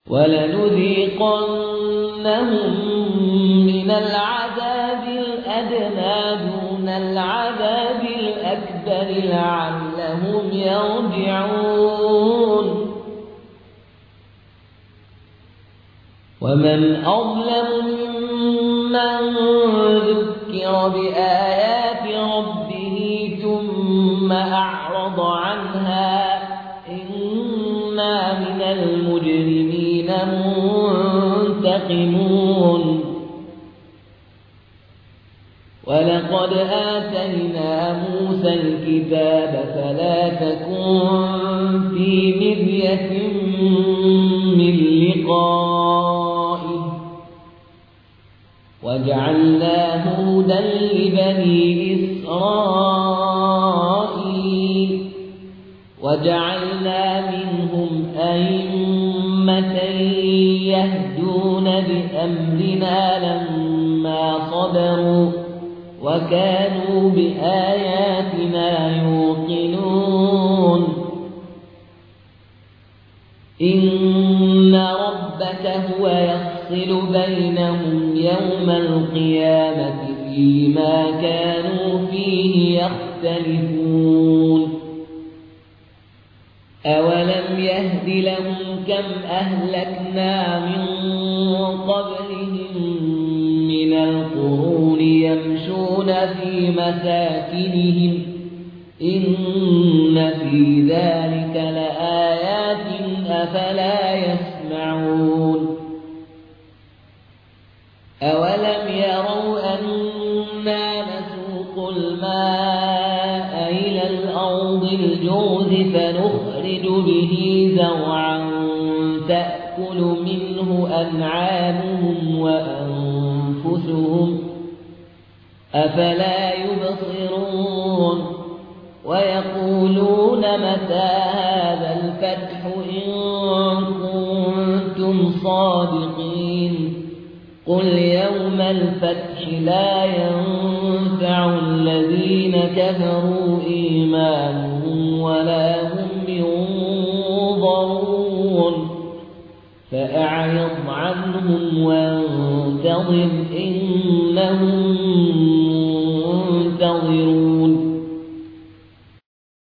وَلَنُذِيقَنَّهُم مِّنَ الْعَذَابِ الْأَدْنَىٰ دُونَ الْعَذَابِ الْأَكْبَرِ لَعَلَّهُمْ يَرْجِعُونَ وَمَنْ أَظْلَمُ مِمَّن ذُكِّرَ بِآيَاتِ رَبِّهِ ثُمَّ أَعْرَضَ عَنْهَا إِنَّا مِنَ الْمُجْرِمِينَ مُنتَقِمُونَ وَلَقَدْ آتَيْنَا مُوسَى الْكِتَابَ فَلَا تَكُن فِي مِرْيَةٍ مِّن لِّقَائِهِ وَجَعَلْنَاهُ هُدًى لِّبَنِي إِسْرَائِيلَ وَجَعَلْنَا مِنْهُمْ أَئِمَّةً يَهْدُونَ بِأَمْرِنَا لَمَّا صَبَرُوا وَكَانُوا بِآيَاتِنَا يُوقِنُونَ إِنَّ رَبَّكَ هُوَ يَفْصِلُ بَيْنَهُمْ يَوْمَ الْقِيَامَةِ فِيمَا كَانُوا فِيهِ يَخْتَلِفُونَ أَوَلَمْ يَهْدِ لَهُمْ كَمْ أَهْلَكْنَا مِن قَبْلِهِم مِّنَ الْقُرُونِ يَمْشُونَ فِي مَسَاكِنِهِمْ إِنَّ فِي ذَلِكَ لَآيَاتٍ أَفَلَا يَسْمَعُونَ أَوَلَمْ يَرَوْا أَنَّا نَسُوقُ الْمَاءَ إِلَى الْأَرْضِ الْجُرُزِ فَنُخْرِجُ بِهِ زَرْعًا تَأْكُلُ مِنْهُ أَنْعَامُهُمْ وَأَنفُسُهُمْ أَفَلَا يُبْصِرُونَ وَيَقُولُونَ مَتَىٰ هَٰذَا الْفَتْحُ إِن كُنتُمْ صَادِقِينَ قُلْ يَوْمَ الْفَتْحِ لَا يَنفَعُ الَّذِينَ كَفَرُوا إِيمَانُهُمْ وَلَا هُمْ يُنظَرُونَ فَأَعْرِضْ عَنْهُمْ وَانتَظِرْ إِنَّهُم